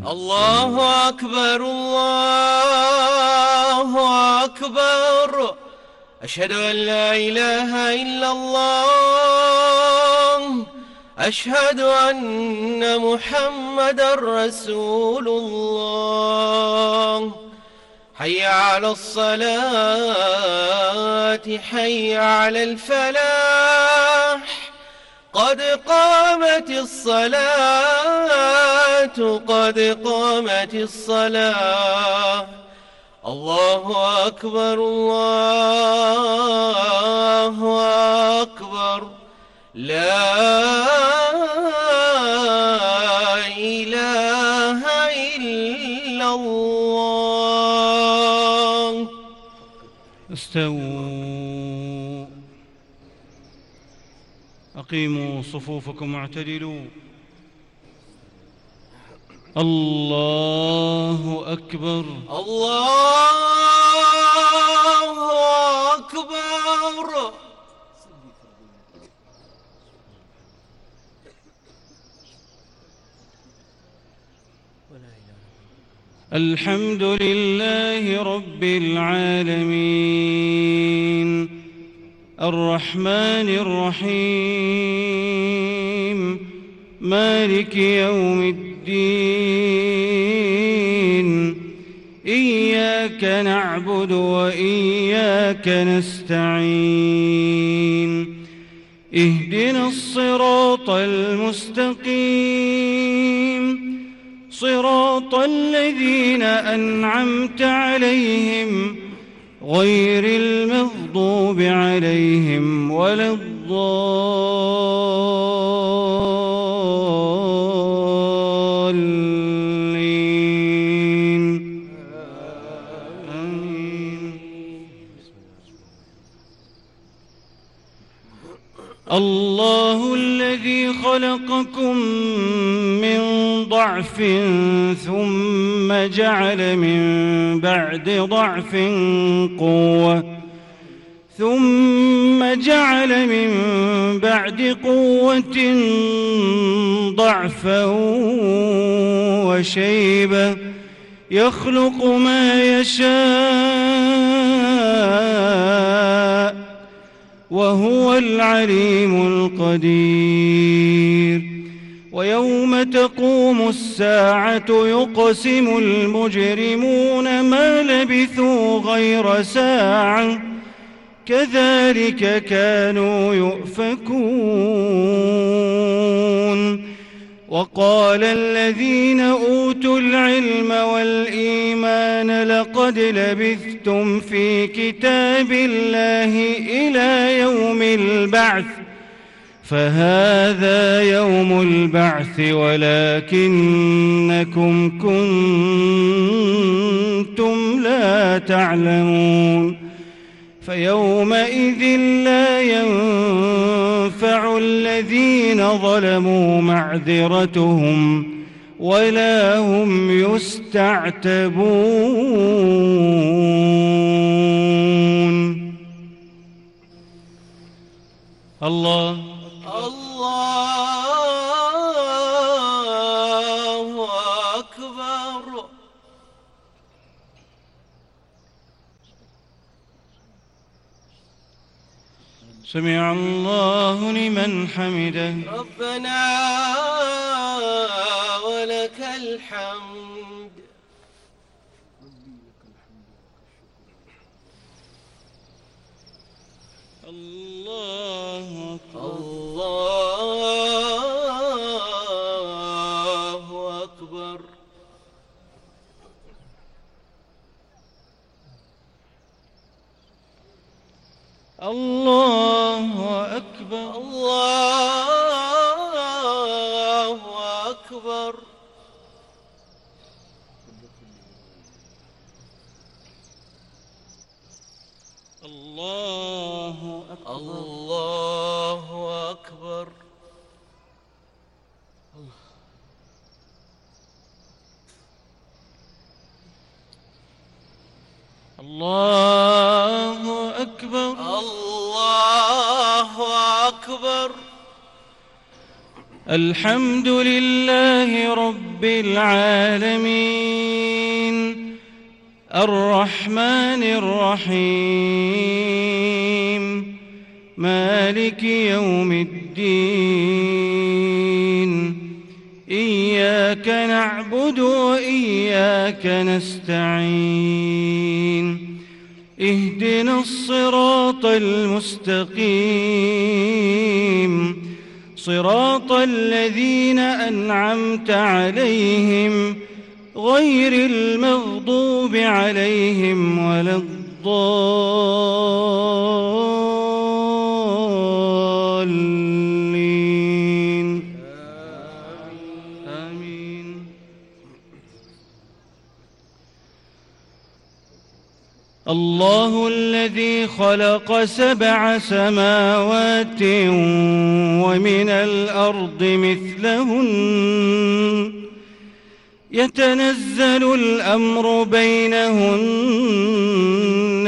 الله أكبر الله أكبر. أشهد أن لا إله إلا الله. أشهد أن محمدًا رسول الله. حي على الصلاة حي على الفلاح. قد قامت الصلاة قد قامت الصلاة. الله أكبر الله أكبر. لا إله إلا الله. استووا، أقيموا صفوفكم واعتدلوا. الله أكبر الله أكبر. الحمد لله رب العالمين، الرحمن الرحيم، مالك يوم الدين. إياك نعبد وإياك نستعين. اهدنا الصراط المستقيم، صراط الذين أنعمت عليهم غير المغضوب عليهم ولا الضالين. آمين. الله الذي خلقكم من ضعف ثم جعل من بعد ضعف قوة، ثم جعل من بعد قوة ضعفا وشيبة، يخلق ما يشاء وهو العليم القدير. ويوم تقوم الساعة يقسم المجرمون ما لبثوا غير ساعة، كذلك كانوا يؤفكون. وقال الذين أوتوا العلم والإيمان لقد لبثتم في كتاب الله إلى يوم البعث، فهذا يوم البعث ولكنكم كنتم لا تعلمون. فيومئذ لا ينفع الذين ظلموا معذرتهم ولا هم يستعتبون. الله الله أكبر. سمع الله لمن حمده. ربنا ولك الحمد. الله أكبر. الله أكبر. الله أكبر. الله أكبر. الله أكبر. الله أكبر. الله أكبر. الله أكبر. الحمد لله رب العالمين الرحمن الرحيم مالك يوم الدين إياك نعبد وإياك نستعين اهدنا الصراط المستقيم صراط الذين أنعمت عليهم غير المغضوب عليهم ولا الضالين آمين. الله الذي خلق 7 سماوات ومن الأرض مثلهن يتنزل الأمر بينهن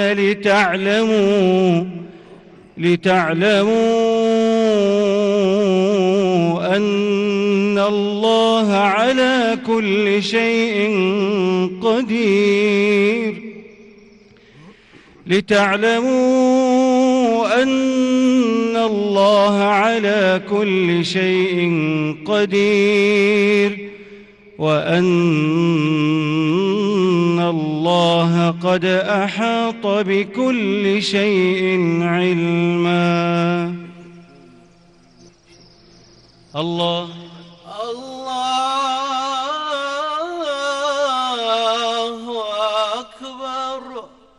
لتعلموا أن الله على كل شيء قدير وأن الله قد أحاط بكل شيء علما. الله أكبر.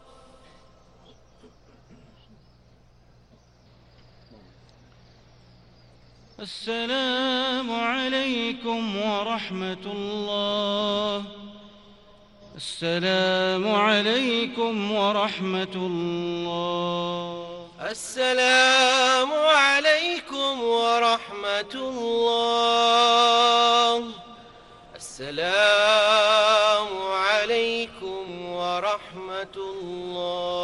السلام عليكم ورحمة الله. السلام عليكم ورحمة الله. السلام عليكم ورحمة الله. السلام عليكم ورحمة الله.